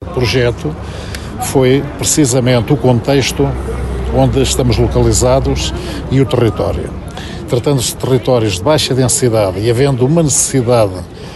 projeto foi precisamente o contexto onde estamos localizados e o território. Tratando-se de territórios de baixa densidade e havendo uma necessidade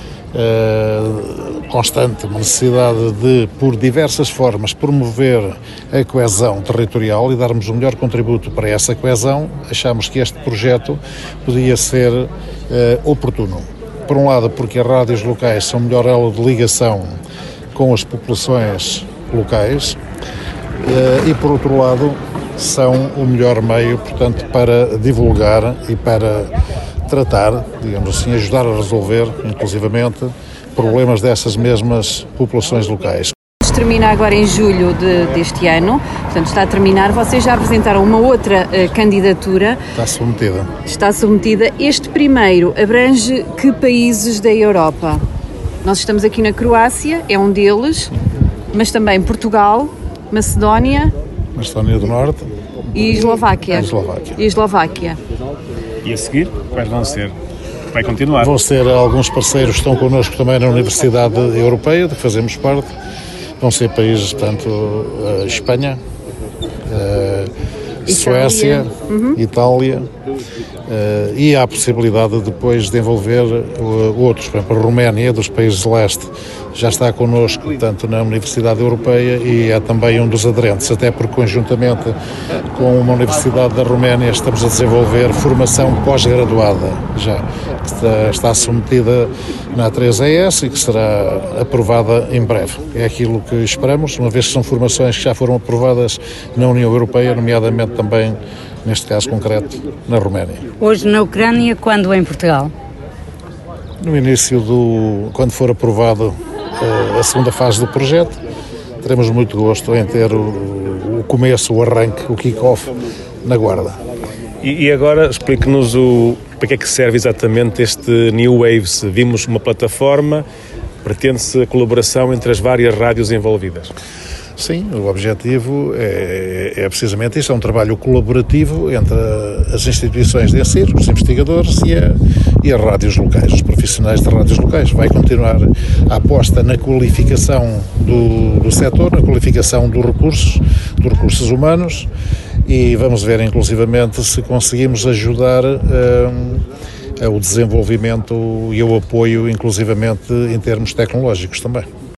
constante, uma necessidade de, por diversas formas, promover a coesão territorial e darmos o melhor contributo para essa coesão, achamos que este projeto podia ser oportuno. Por um lado, porque as rádios locais são o melhor elo de ligação com as populações locais e, por outro lado, são o melhor meio, portanto, para divulgar e para tratar, digamos assim, ajudar a resolver, inclusivamente, problemas dessas mesmas populações locais. Termina agora em julho deste ano, portanto está a terminar. Vocês já apresentaram uma outra candidatura. Está submetida. Este primeiro abrange que países da Europa? Nós estamos aqui na Croácia, é um deles, mas também Portugal, Macedónia do Norte e Eslováquia. E a seguir, quais vão ser? Vai continuar? Vão ser alguns parceiros que estão connosco também na Universidade Europeia, de que fazemos parte. Vão ser países, portanto, Espanha, Suécia, Itália, e há a possibilidade de depois de envolver outros, por exemplo, a Roménia, dos países de leste, já está connosco, portanto, na Universidade Europeia e é também um dos aderentes, até porque conjuntamente com uma Universidade da Roménia estamos a desenvolver formação pós-graduada, já que está submetida na A3ES e que será aprovada em breve. É aquilo que esperamos, uma vez que são formações que já foram aprovadas na União Europeia, nomeadamente também, neste caso concreto, na Roménia. Hoje na Ucrânia, quando em Portugal? No início quando for aprovado a segunda fase do projeto, teremos muito gosto em ter o começo, o arranque, o kick-off na Guarda. E agora explique-nos para que é que serve exatamente este New Waves. Vimos uma plataforma, pretende-se a colaboração entre as várias rádios envolvidas. Sim, o objetivo é precisamente isso, é um trabalho colaborativo entre as instituições de ensino, os investigadores e as rádios locais, os profissionais de rádios locais. Vai continuar a aposta na qualificação do setor, na qualificação dos recursos humanos e vamos ver inclusivamente se conseguimos ajudar ao desenvolvimento e ao apoio inclusivamente em termos tecnológicos também.